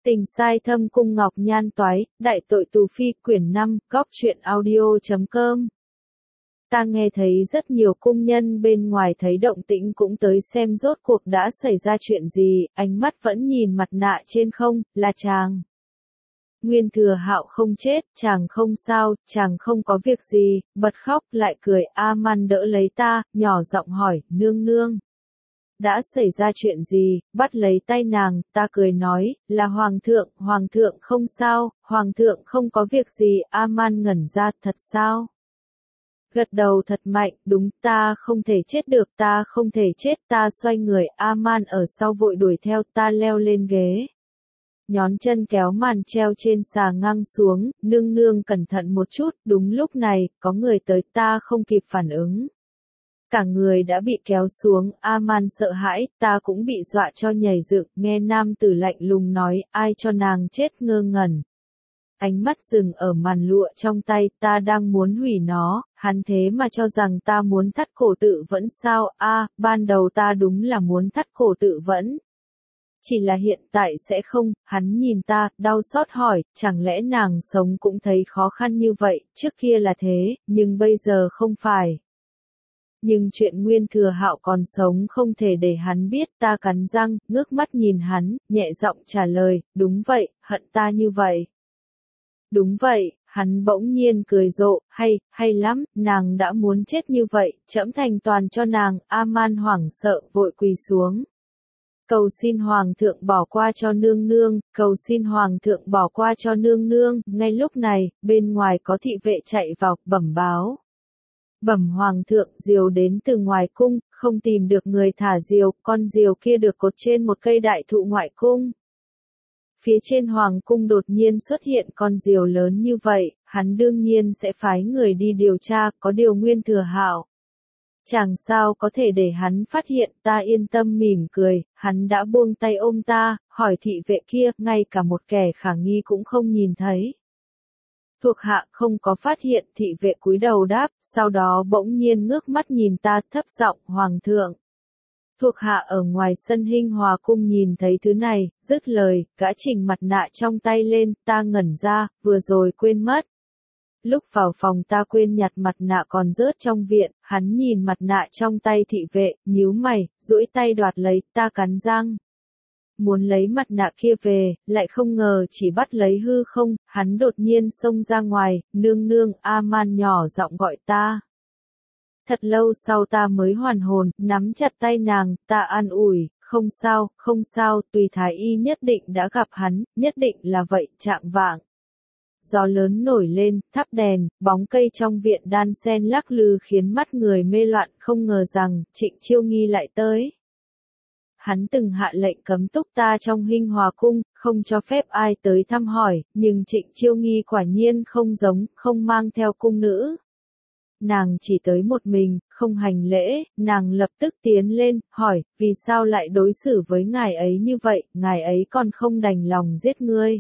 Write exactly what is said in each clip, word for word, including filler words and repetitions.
Tình sai thâm cung ngọc nhan toái, đại tội tù phi, quyển năm, góc truyện audio chấm com. Ta nghe thấy rất nhiều cung nhân bên ngoài thấy động tĩnh cũng tới xem rốt cuộc đã xảy ra chuyện gì, ánh mắt vẫn nhìn mặt nạ trên không, là chàng. Nguyên Thừa Hạo không chết, chàng không sao, chàng không có việc gì, bật khóc lại cười. A-man đỡ lấy ta, nhỏ giọng hỏi, nương nương. Đã xảy ra chuyện gì, bắt lấy tay nàng, ta cười nói, là Hoàng thượng, Hoàng thượng không sao, Hoàng thượng không có việc gì. A-man ngẩn ra, thật sao? Gật đầu thật mạnh, đúng, ta không thể chết được, ta không thể chết, ta xoay người. A-man ở sau vội đuổi theo, ta leo lên ghế. Nhón chân kéo màn treo trên xà ngang xuống, nương nương cẩn thận một chút, đúng lúc này, có người tới, ta không kịp phản ứng. Cả người đã bị kéo xuống, A-man sợ hãi, ta cũng bị dọa cho nhảy dựng, nghe nam tử lạnh lùng nói, ai cho nàng chết ngơ ngẩn. Ánh mắt dừng ở màn lụa trong tay, ta đang muốn hủy nó, hắn thế mà cho rằng ta muốn thắt cổ tự vẫn sao, a, ban đầu ta đúng là muốn thắt cổ tự vẫn. Chỉ là hiện tại sẽ không, hắn nhìn ta, đau xót hỏi, chẳng lẽ nàng sống cũng thấy khó khăn như vậy, trước kia là thế, nhưng bây giờ không phải. Nhưng chuyện Nguyên Thừa Hạo còn sống không thể để hắn biết, ta cắn răng, ngước mắt nhìn hắn, nhẹ giọng trả lời, đúng vậy, hận ta như vậy. Đúng vậy, hắn bỗng nhiên cười rộ, hay, hay lắm, nàng đã muốn chết như vậy, trẫm thành toàn cho nàng. A-man hoảng sợ, vội quỳ xuống. Cầu xin Hoàng thượng bỏ qua cho nương nương, cầu xin Hoàng thượng bỏ qua cho nương nương. Ngay lúc này, bên ngoài có thị vệ chạy vào, bẩm báo. Bẩm Hoàng thượng, diều đến từ ngoài cung, không tìm được người thả diều, con diều kia được cột trên một cây đại thụ ngoại cung. Phía trên Hoàng cung đột nhiên xuất hiện con diều lớn như vậy, hắn đương nhiên sẽ phái người đi điều tra, có điều Nguyên Thừa Hạo. Chẳng sao có thể để hắn phát hiện, ta yên tâm mỉm cười, hắn đã buông tay ôm ta, hỏi thị vệ kia, ngay cả một kẻ khả nghi cũng không nhìn thấy. Thuộc hạ không có phát hiện, thị vệ cúi đầu đáp, sau đó bỗng nhiên ngước mắt nhìn ta, thấp giọng, Hoàng thượng. Thuộc hạ ở ngoài sân Hinh Hòa cung nhìn thấy thứ này, dứt lời, gã chỉnh mặt nạ trong tay lên, ta ngẩn ra, vừa rồi quên mất. Lúc vào phòng ta quên nhặt mặt nạ còn rớt trong viện, hắn nhìn mặt nạ trong tay thị vệ, nhíu mày, duỗi tay đoạt lấy, ta cắn răng. Muốn lấy mặt nạ kia về, lại không ngờ chỉ bắt lấy hư không, hắn đột nhiên xông ra ngoài, nương nương, A-man nhỏ giọng gọi ta. Thật lâu sau ta mới hoàn hồn, nắm chặt tay nàng, ta an ủi, không sao, không sao, tùy thái y nhất định đã gặp hắn, nhất định là vậy, trạng vạng. Gió lớn nổi lên, thắp đèn, bóng cây trong viện đan sen lắc lư khiến mắt người mê loạn, không ngờ rằng, Trịnh Chiêu Nghi lại tới. Hắn từng hạ lệnh cấm túc ta trong Hinh Hòa cung, không cho phép ai tới thăm hỏi, nhưng Trịnh Chiêu Nghi quả nhiên không giống, không mang theo cung nữ. Nàng chỉ tới một mình, không hành lễ, nàng lập tức tiến lên, hỏi, vì sao lại đối xử với ngài ấy như vậy, ngài ấy còn không đành lòng giết ngươi.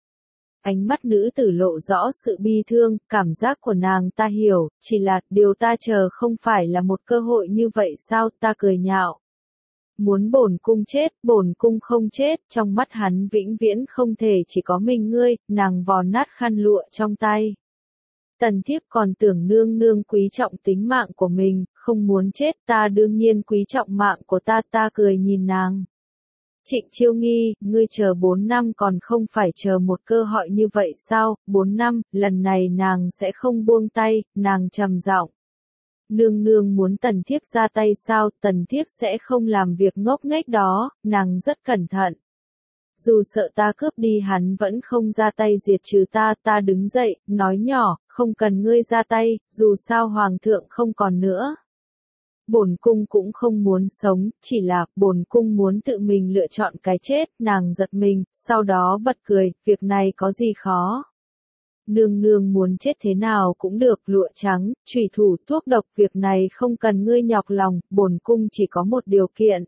Ánh mắt nữ tử lộ rõ sự bi thương, cảm giác của nàng ta hiểu, chỉ là, điều ta chờ không phải là một cơ hội như vậy sao, ta cười nhạo. Muốn bổn cung chết, bổn cung không chết, trong mắt hắn vĩnh viễn không thể chỉ có mình ngươi, nàng vò nát khăn lụa trong tay. Tần thiếp còn tưởng nương nương quý trọng tính mạng của mình, không muốn chết, ta đương nhiên quý trọng mạng của ta, ta cười nhìn nàng. Trịnh Chiêu Nghi, ngươi chờ bốn năm còn không phải chờ một cơ hội như vậy sao, bốn năm, lần này nàng sẽ không buông tay, nàng trầm giọng. Nương nương muốn tần thiếp ra tay sao, tần thiếp sẽ không làm việc ngốc nghếch đó, nàng rất cẩn thận. Dù sợ ta cướp đi hắn vẫn không ra tay diệt trừ ta, ta đứng dậy, nói nhỏ, không cần ngươi ra tay, dù sao Hoàng thượng không còn nữa. Bổn cung cũng không muốn sống, chỉ là, bổn cung muốn tự mình lựa chọn cái chết, nàng giật mình, sau đó bật cười, việc này có gì khó. Nương nương muốn chết thế nào cũng được, lụa trắng, chủy thủ, thuốc độc, việc này không cần ngươi nhọc lòng, bổn cung chỉ có một điều kiện.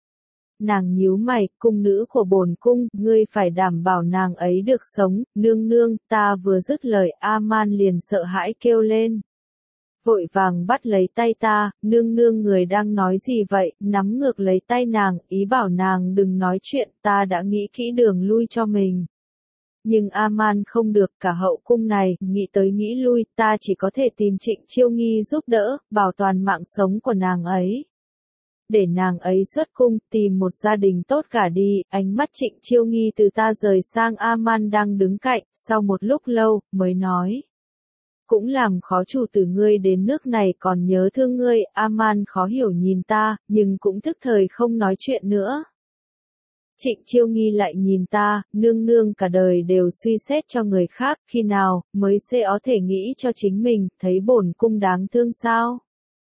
Nàng nhíu mày, cung nữ của bổn cung, ngươi phải đảm bảo nàng ấy được sống, nương nương, ta vừa dứt lời A-man liền sợ hãi kêu lên. vội vàng bắt lấy tay ta, nương nương người đang nói gì vậy, nắm ngược lấy tay nàng, ý bảo nàng đừng nói chuyện, ta đã nghĩ kỹ đường lui cho mình. Nhưng A-man không được, cả hậu cung này, nghĩ tới nghĩ lui, ta chỉ có thể tìm Trịnh Chiêu Nghi giúp đỡ, bảo toàn mạng sống của nàng ấy. Để nàng ấy xuất cung, tìm một gia đình tốt gả đi, ánh mắt Trịnh Chiêu Nghi từ ta rời sang A-man đang đứng cạnh, sau một lúc lâu, mới nói. Cũng làm khó chủ tử ngươi đến nước này còn nhớ thương ngươi, A-man khó hiểu nhìn ta, nhưng cũng thức thời không nói chuyện nữa. Trịnh Chiêu Nghi lại nhìn ta, nương nương cả đời đều suy xét cho người khác, khi nào, mới sẽ có thể nghĩ cho chính mình, thấy bổn cung đáng thương sao?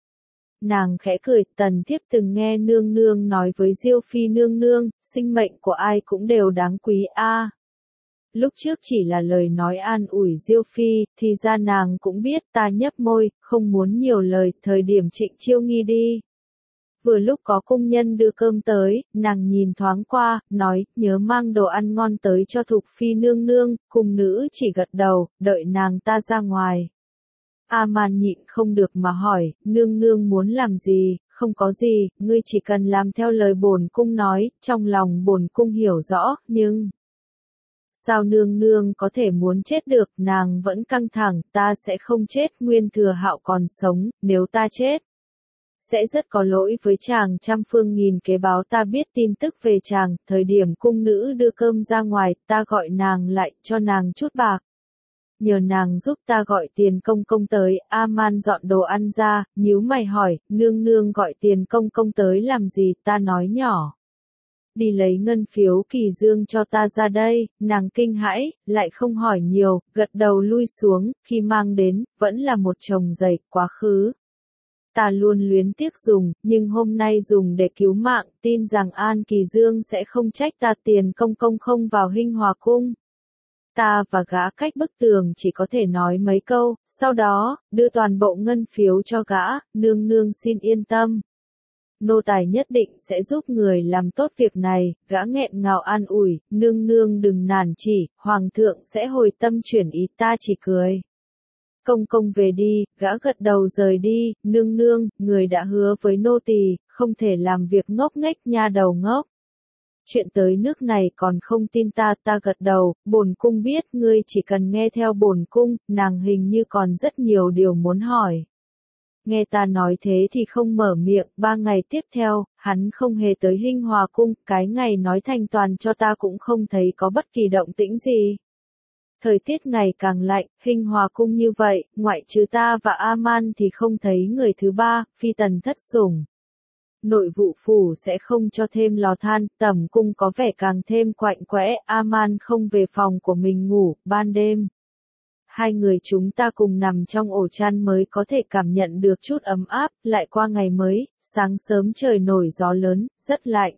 Nàng khẽ cười, tần thiếp từng nghe nương nương nói với Diêu Phi nương nương, sinh mệnh của ai cũng đều đáng quý a. À, lúc trước chỉ là lời nói an ủi Diêu Phi, thì ra nàng cũng biết, ta nhấp môi, không muốn nhiều lời, thời điểm Trịnh Chiêu Nghi đi. Vừa lúc có cung nhân đưa cơm tới, nàng nhìn thoáng qua, nói, nhớ mang đồ ăn ngon tới cho Thục Phi nương nương, cung nữ chỉ gật đầu, đợi nàng ta ra ngoài. A-man nhịn không được mà hỏi, nương nương muốn làm gì, không có gì, ngươi chỉ cần làm theo lời bổn cung nói, trong lòng bổn cung hiểu rõ, nhưng... Sao nương nương có thể muốn chết được, nàng vẫn căng thẳng, ta sẽ không chết, Nguyên Thừa Hạo còn sống, nếu ta chết. Sẽ rất có lỗi với chàng, trăm phương nghìn kế báo ta biết tin tức về chàng, thời điểm cung nữ đưa cơm ra ngoài, ta gọi nàng lại, cho nàng chút bạc. Nhờ nàng giúp ta gọi tiền công công tới, A-man dọn đồ ăn ra, nhíu mày hỏi, nương nương gọi tiền công công tới làm gì, ta nói nhỏ. Đi lấy ngân phiếu Kỳ Dương cho ta ra đây, nàng kinh hãi, lại không hỏi nhiều, gật đầu lui xuống, khi mang đến, vẫn là một chồng giày, quá khứ. Ta luôn luyến tiếc dùng, nhưng hôm nay dùng để cứu mạng, tin rằng An Kỳ Dương sẽ không trách ta, tiền công công không vào Hinh Hòa cung. Ta và gã cách bức tường chỉ có thể nói mấy câu, sau đó, đưa toàn bộ ngân phiếu cho gã, nương nương xin yên tâm. Nô tài nhất định sẽ giúp người làm tốt việc này, gã nghẹn ngào an ủi, nương nương đừng nản chỉ, hoàng thượng sẽ hồi tâm chuyển ý, ta chỉ cười. Công công về đi, gã gật đầu rời đi, nương nương, người đã hứa với nô tỳ, không thể làm việc ngốc nghếch nha đầu ngốc. Chuyện tới nước này còn không tin ta, ta gật đầu, bổn cung biết, ngươi chỉ cần nghe theo bổn cung, nàng hình như còn rất nhiều điều muốn hỏi. Nghe ta nói thế thì không mở miệng, ba ngày tiếp theo, hắn không hề tới Hinh Hòa cung, cái ngày nói thành toàn cho ta cũng không thấy có bất kỳ động tĩnh gì. Thời tiết ngày càng lạnh, Hinh Hòa cung như vậy, ngoại trừ ta và A-man thì không thấy người thứ ba, phi tần thất sủng. Nội vụ phủ sẽ không cho thêm lò than, tẩm cung có vẻ càng thêm quạnh quẽ, A-man không về phòng của mình ngủ, ban đêm. Hai người chúng ta cùng nằm trong ổ chăn mới có thể cảm nhận được chút ấm áp, lại qua ngày mới, sáng sớm trời nổi gió lớn, rất lạnh.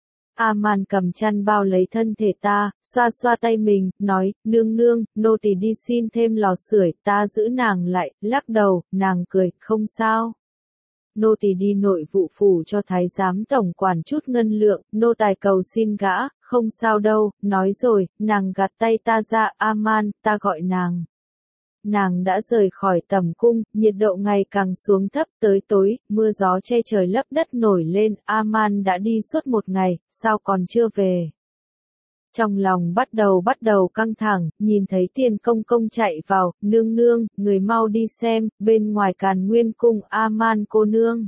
A-man cầm chăn bao lấy thân thể ta, xoa xoa tay mình, nói, nương nương, nô tỳ đi xin thêm lò sưởi, ta giữ nàng lại, lắc đầu, nàng cười, không sao. Nô tỳ đi nội vụ phủ cho thái giám tổng quản chút ngân lượng, nô tài cầu xin gã, không sao đâu, nói rồi, nàng gạt tay ta ra, A-man, ta gọi nàng. Nàng đã rời khỏi tẩm cung, nhiệt độ ngày càng xuống thấp, tới tối, mưa gió che trời lấp đất nổi lên, A-man đã đi suốt một ngày, sao còn chưa về. Trong lòng bắt đầu bắt đầu căng thẳng, nhìn thấy tiền công công chạy vào, nương nương, người mau đi xem, bên ngoài Càn Nguyên cung, A-man cô nương.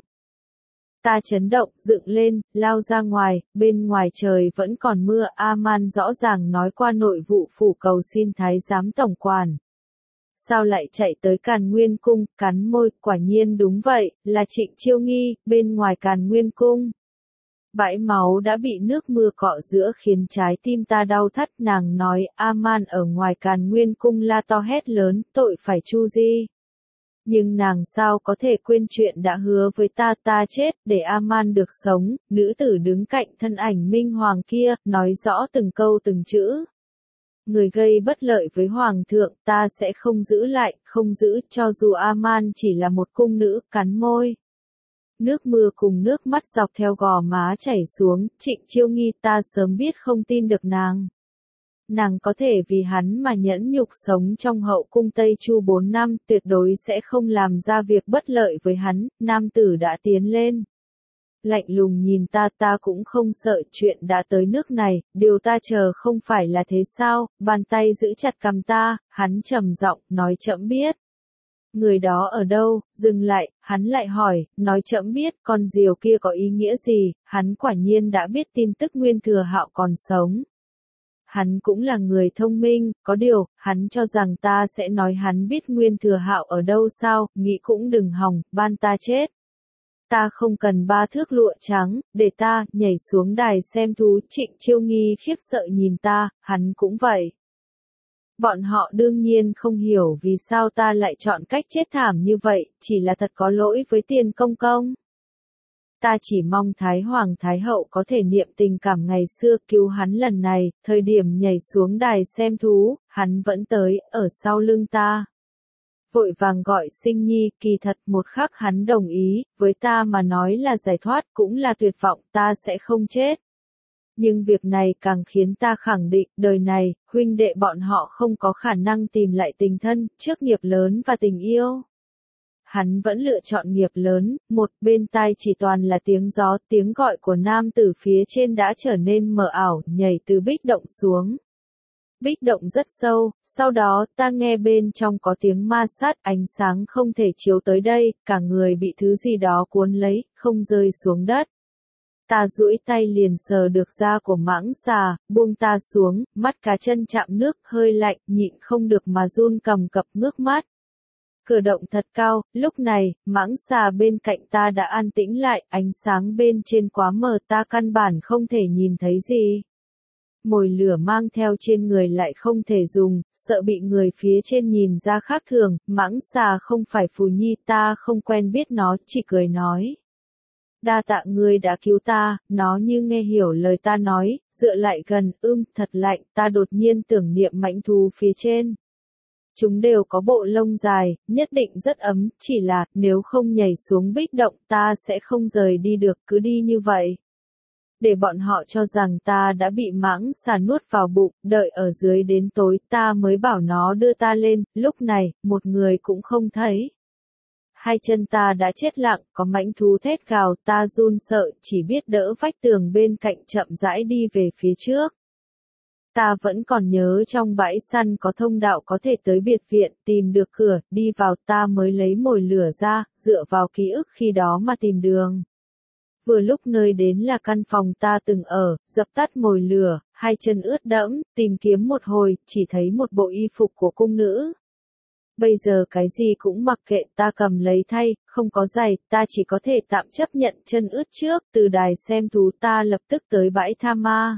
Ta chấn động, dựng lên, lao ra ngoài, bên ngoài trời vẫn còn mưa, A-man rõ ràng nói qua nội vụ phủ cầu xin thái giám tổng quản. Sao lại chạy tới Càn Nguyên cung, cắn môi, quả nhiên đúng vậy, là Trịnh Chiêu Nghi, bên ngoài Càn Nguyên cung. Bãi máu đã bị nước mưa cọ giữa khiến trái tim ta đau thắt, nàng nói, A-man ở ngoài Càn Nguyên cung la to hét lớn, tội phải chu di. Nhưng nàng sao có thể quên chuyện đã hứa với ta, ta chết, để A-man được sống, nữ tử đứng cạnh thân ảnh minh hoàng kia, nói rõ từng câu từng chữ. Người gây bất lợi với hoàng thượng, ta sẽ không giữ lại, không giữ, cho dù A-man chỉ là một cung nữ, cắn môi. Nước mưa cùng nước mắt dọc theo gò má chảy xuống, Trịnh Chiêu Nghi, ta sớm biết không tin được nàng. Nàng có thể vì hắn mà nhẫn nhục sống trong hậu cung Tây Chu bốn năm, tuyệt đối sẽ không làm ra việc bất lợi với hắn. Nam tử đã tiến lên. Lạnh lùng nhìn ta, ta cũng không sợ, chuyện đã tới nước này, điều ta chờ không phải là thế sao? Bàn tay giữ chặt cằm ta, hắn trầm giọng, nói trẫm biết. Người đó ở đâu? Dừng lại, hắn lại hỏi, nói trẫm biết, con diều kia có ý nghĩa gì? Hắn quả nhiên đã biết tin tức Nguyên Thừa Hạo còn sống. Hắn cũng là người thông minh, có điều, hắn cho rằng ta sẽ nói hắn biết Nguyên Thừa Hạo ở đâu sao, nghĩ cũng đừng hòng, ban ta chết. Ta không cần ba thước lụa trắng, để ta nhảy xuống đài xem thú. Trịnh Chiêu Nghi khiếp sợ nhìn ta, hắn cũng vậy. Bọn họ đương nhiên không hiểu vì sao ta lại chọn cách chết thảm như vậy, chỉ là thật có lỗi với Tiền công công. Ta chỉ mong Thái Hoàng Thái Hậu có thể niệm tình cảm ngày xưa cứu hắn lần này, thời điểm nhảy xuống đài xem thú, hắn vẫn tới, ở sau lưng ta. Vội vàng gọi Sinh Nhi, kỳ thật một khắc hắn đồng ý, với ta mà nói là giải thoát cũng là tuyệt vọng, ta sẽ không chết. Nhưng việc này càng khiến ta khẳng định, đời này, huynh đệ bọn họ không có khả năng tìm lại tình thân, trước nghiệp lớn và tình yêu. Hắn vẫn lựa chọn nghiệp lớn, một bên tai chỉ toàn là tiếng gió, tiếng gọi của nam tử phía trên đã trở nên mờ ảo, nhảy từ bích động xuống. Bích động rất sâu, sau đó ta nghe bên trong có tiếng ma sát, ánh sáng không thể chiếu tới đây, cả người bị thứ gì đó cuốn lấy, không rơi xuống đất. Ta duỗi tay liền sờ được da của mãng xà, buông ta xuống, mắt cá chân chạm nước, hơi lạnh, nhịn không được mà run cầm cập ngước mắt. Cửa động thật cao, lúc này, mãng xà bên cạnh ta đã an tĩnh lại, ánh sáng bên trên quá mờ ta căn bản không thể nhìn thấy gì. Mồi lửa mang theo trên người lại không thể dùng, sợ bị người phía trên nhìn ra khác thường, mãng xà không phải phù nhi, ta không quen biết nó, chỉ cười nói. Đa tạ ngươi đã cứu ta, nó như nghe hiểu lời ta nói, dựa lại gần, ưm, thật lạnh, ta đột nhiên tưởng niệm mãnh thú phía trên. Chúng đều có bộ lông dài, nhất định rất ấm, chỉ là, nếu không nhảy xuống bích động ta sẽ không rời đi được, cứ đi như vậy. Để bọn họ cho rằng ta đã bị mãng xà nuốt vào bụng, đợi ở dưới đến tối ta mới bảo nó đưa ta lên, lúc này, một người cũng không thấy. Hai chân ta đã chết lặng, có mãnh thú thét gào, ta run sợ, chỉ biết đỡ vách tường bên cạnh chậm rãi đi về phía trước. Ta vẫn còn nhớ trong bãi săn có thông đạo có thể tới biệt viện, tìm được cửa, đi vào ta mới lấy mồi lửa ra, dựa vào ký ức khi đó mà tìm đường. Vừa lúc nơi đến là căn phòng ta từng ở, dập tắt mồi lửa, hai chân ướt đẫm, tìm kiếm một hồi, chỉ thấy một bộ y phục của cung nữ. Bây giờ cái gì cũng mặc kệ, ta cầm lấy thay, không có giày, ta chỉ có thể tạm chấp nhận chân ướt trước, từ đài xem thú ta lập tức tới bãi tha ma.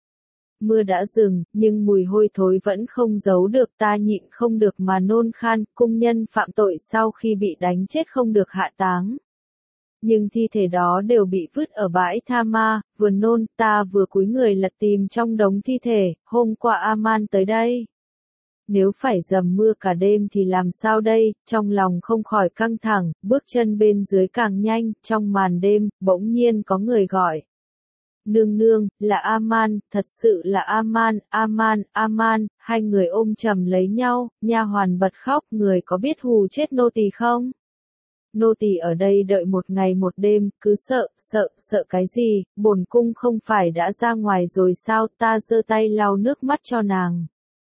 Mưa đã dừng, nhưng mùi hôi thối vẫn không giấu được, ta nhịn không được mà nôn khan, cung nhân phạm tội sau khi bị đánh chết không được hạ táng. Nhưng thi thể đó đều bị vứt ở bãi tha ma, vừa nôn, ta vừa cúi người lật tìm trong đống thi thể, hôm qua Aman tới đây. Nếu phải dầm mưa cả đêm thì làm sao đây, trong lòng không khỏi căng thẳng, bước chân bên dưới càng nhanh, trong màn đêm, bỗng nhiên có người gọi. Nương nương, là Aman, thật sự là Aman, Aman, Aman, hai người ôm chầm lấy nhau, nha hoàn bật khóc, người có biết hù chết nô tỳ không? Nô tỳ ở đây đợi một ngày một đêm, cứ sợ, sợ, sợ cái gì, bổn cung không phải đã ra ngoài rồi sao, ta giơ tay lau nước mắt cho nàng.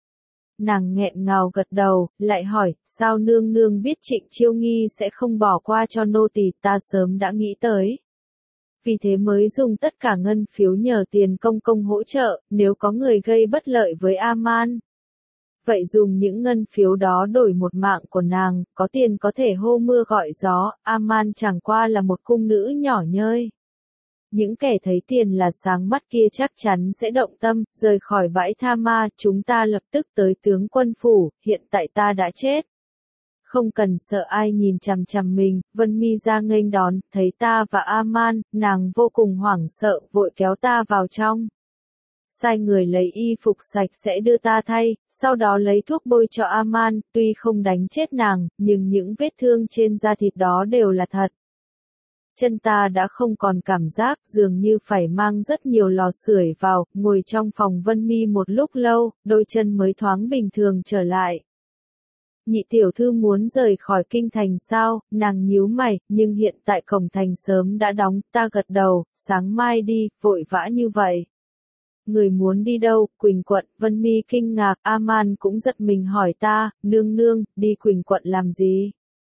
Nàng nghẹn ngào gật đầu, lại hỏi, sao nương nương biết Trịnh Chiêu Nghi sẽ không bỏ qua cho nô tỳ, ta sớm đã nghĩ tới. Vì thế mới dùng tất cả ngân phiếu nhờ Tiền công công hỗ trợ, nếu có người gây bất lợi với Aman. Vậy dùng những ngân phiếu đó đổi một mạng của nàng, có tiền có thể hô mưa gọi gió, Aman chẳng qua là một cung nữ nhỏ nhơi. Những kẻ thấy tiền là sáng mắt kia chắc chắn sẽ động tâm, rời khỏi bãi tha ma, chúng ta lập tức tới tướng quân phủ, hiện tại ta đã chết. Không cần sợ ai nhìn chằm chằm mình, Vân Mi ra nghênh đón, thấy ta và Aman, nàng vô cùng hoảng sợ, vội kéo ta vào trong. Sai người lấy y phục sạch sẽ đưa ta thay, sau đó lấy thuốc bôi cho Aman, tuy không đánh chết nàng, nhưng những vết thương trên da thịt đó đều là thật. chân ta đã không còn cảm giác, dường như phải mang rất nhiều lò sưởi vào, ngồi trong phòng Vân Mi một lúc lâu, đôi chân mới thoáng bình thường trở lại. Nhị tiểu thư muốn rời khỏi kinh thành sao, nàng nhíu mày, nhưng hiện tại cổng thành sớm đã đóng, ta gật đầu, sáng mai đi, vội vã như vậy. Người muốn đi đâu, Quỳnh quận, Vân Mi kinh ngạc, A-man cũng giật mình hỏi ta, nương nương, đi Quỳnh quận làm gì?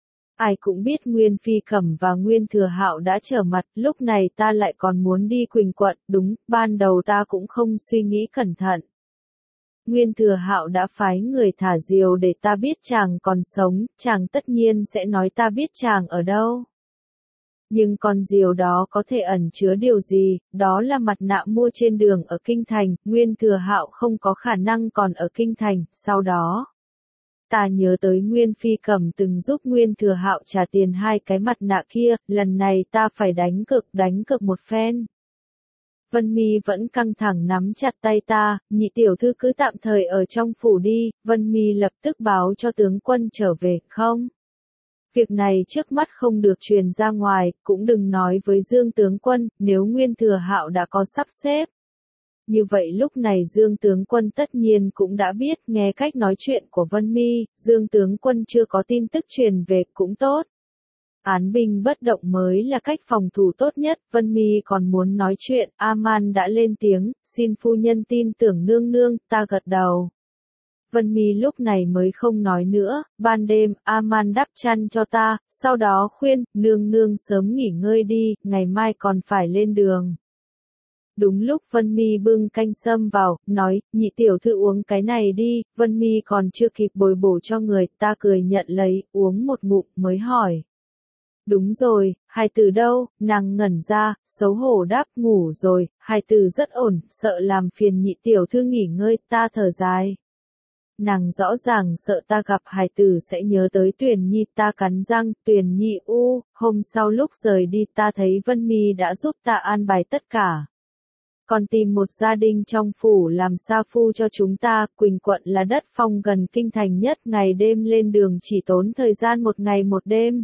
Ai cũng biết Nguyên Phi Cẩm và Nguyên Thừa Hạo đã trở mặt, lúc này ta lại còn muốn đi Quỳnh quận, đúng, ban đầu ta cũng không suy nghĩ cẩn thận. Nguyên Thừa Hạo đã phái người thả diều để ta biết chàng còn sống, chàng tất nhiên sẽ nói ta biết chàng ở đâu. Nhưng con diều đó có thể ẩn chứa điều gì, đó là mặt nạ mua trên đường ở Kinh Thành, Nguyên Thừa Hạo không có khả năng còn ở Kinh Thành, sau đó. Ta nhớ tới Nguyên Phi Cẩm từng giúp Nguyên Thừa Hạo trả tiền hai cái mặt nạ kia, lần này ta phải đánh cực đánh cực một phen. Vân Mi vẫn căng thẳng nắm chặt tay ta, nhị tiểu thư cứ tạm thời ở trong phủ đi, Vân Mi lập tức báo cho tướng quân trở về, không? Việc này trước mắt không được truyền ra ngoài, cũng đừng nói với Dương tướng quân, nếu Nguyên Thừa Hạo đã có sắp xếp. Như vậy lúc này Dương tướng quân tất nhiên cũng đã biết, nghe cách nói chuyện của Vân Mi, Dương tướng quân chưa có tin tức truyền về cũng tốt. Án binh bất động mới là cách phòng thủ tốt nhất, Vân Mi còn muốn nói chuyện, A-man đã lên tiếng, xin phu nhân tin tưởng nương nương, ta gật đầu. Vân Mi lúc này mới không nói nữa, ban đêm, A-man đắp chăn cho ta, sau đó khuyên, nương nương sớm nghỉ ngơi đi, ngày mai còn phải lên đường. Đúng lúc Vân Mi bưng canh sâm vào, nói, nhị tiểu thư uống cái này đi, Vân Mi còn chưa kịp bồi bổ cho người, ta cười nhận lấy, uống một ngụm mới hỏi. Đúng rồi, hài tử đâu, nàng ngẩn ra, xấu hổ đáp ngủ rồi, hài tử rất ổn, sợ làm phiền nhị tiểu thư nghỉ ngơi, ta thở dài. Nàng rõ ràng sợ ta gặp hài tử sẽ nhớ tới Tuyền Nhi, ta cắn răng, Tuyền Nhi u, hôm sau lúc rời đi ta thấy Vân Mi đã giúp ta an bài tất cả. Còn tìm một gia đình trong phủ làm sa phu cho chúng ta, Quỳnh quận là đất phong gần kinh thành nhất, ngày đêm lên đường chỉ tốn thời gian một ngày một đêm.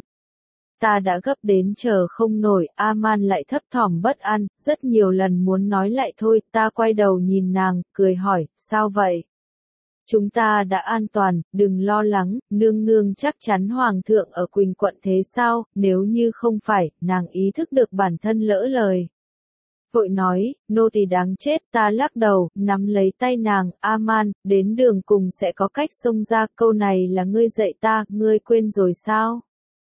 Ta đã gấp đến chờ không nổi, A-man lại thấp thỏm bất an, rất nhiều lần muốn nói lại thôi, ta quay đầu nhìn nàng, cười hỏi, sao vậy? Chúng ta đã an toàn, đừng lo lắng, nương nương chắc chắn hoàng thượng ở Quỳnh quận thế sao, nếu như không phải, nàng ý thức được bản thân lỡ lời. Vội nói, nô tỳ đáng chết, ta lắc đầu, nắm lấy tay nàng, A-man, đến đường cùng sẽ có cách xông ra, câu này là ngươi dạy ta, ngươi quên rồi sao?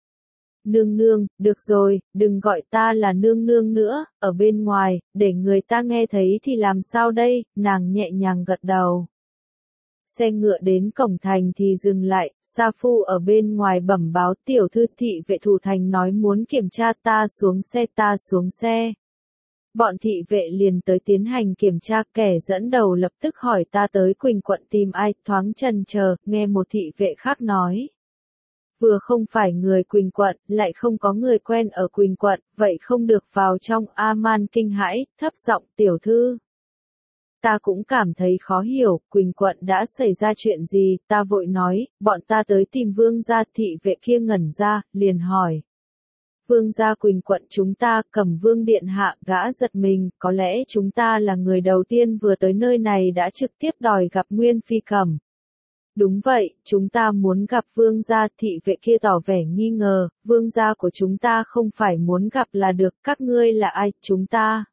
Nương nương, được rồi, đừng gọi ta là nương nương nữa, ở bên ngoài, để người ta nghe thấy thì làm sao đây, nàng nhẹ nhàng gật đầu. Xe ngựa đến cổng thành thì dừng lại, sa phu ở bên ngoài bẩm báo tiểu thư thị vệ thủ thành nói muốn kiểm tra, ta xuống xe ta xuống xe. Bọn thị vệ liền tới tiến hành kiểm tra, kẻ dẫn đầu lập tức hỏi ta tới Quỳnh quận tìm ai, thoáng chần chờ, nghe một thị vệ khác nói. Vừa không phải người Quỳnh quận, lại không có người quen ở Quỳnh quận, vậy không được vào trong, A-man kinh hãi, thấp giọng, tiểu thư. Ta cũng cảm thấy khó hiểu, Quỳnh quận đã xảy ra chuyện gì, ta vội nói, bọn ta tới tìm vương gia, thị vệ kia ngẩn ra, liền hỏi. Vương gia Quỳnh quận chúng ta, Cẩm vương điện hạ, gã giật mình, có lẽ chúng ta là người đầu tiên vừa tới nơi này đã trực tiếp đòi gặp Nguyên Phi Cẩm. Đúng vậy, chúng ta muốn gặp vương gia, thị vệ kia tỏ vẻ nghi ngờ, vương gia của chúng ta không phải muốn gặp là được, các ngươi là ai, chúng ta.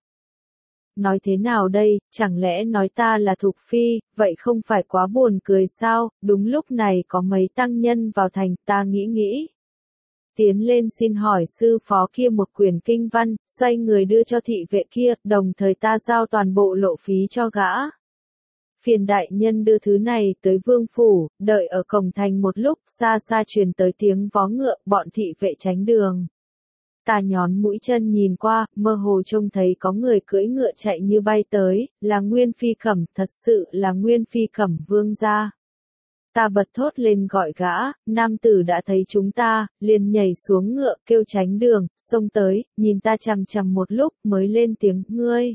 Nói thế nào đây, chẳng lẽ nói ta là Thục Phi, vậy không phải quá buồn cười sao, đúng lúc này có mấy tăng nhân vào thành, ta nghĩ nghĩ. Tiến lên xin hỏi sư phó kia một quyển kinh văn, xoay người đưa cho thị vệ kia, đồng thời ta giao toàn bộ lộ phí cho gã. Phiền đại nhân đưa thứ này tới vương phủ, đợi ở cổng thành một lúc, xa xa truyền tới tiếng vó ngựa, bọn thị vệ tránh đường. Ta nhón mũi chân nhìn qua, mơ hồ trông thấy có người cưỡi ngựa chạy như bay tới, là Nguyên Phi Cẩm, thật sự là Nguyên Phi Cẩm vương gia. Ta bật thốt lên gọi gã, nam tử đã thấy chúng ta, liền nhảy xuống ngựa kêu tránh đường, xông tới, nhìn ta chằm chằm một lúc mới lên tiếng, ngươi.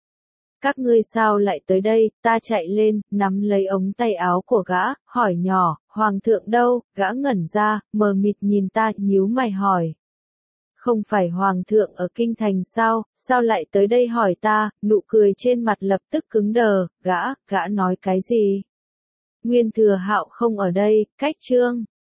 Các ngươi sao lại tới đây, ta chạy lên, nắm lấy ống tay áo của gã, hỏi nhỏ, hoàng thượng đâu, gã ngẩn ra, mờ mịt nhìn ta, nhíu mày hỏi. không phải hoàng thượng ở kinh thành sao, sao lại tới đây hỏi ta, nụ cười trên mặt lập tức cứng đờ, gã, gã nói cái gì? Nguyên Thừa Hạo không ở đây, cách trương.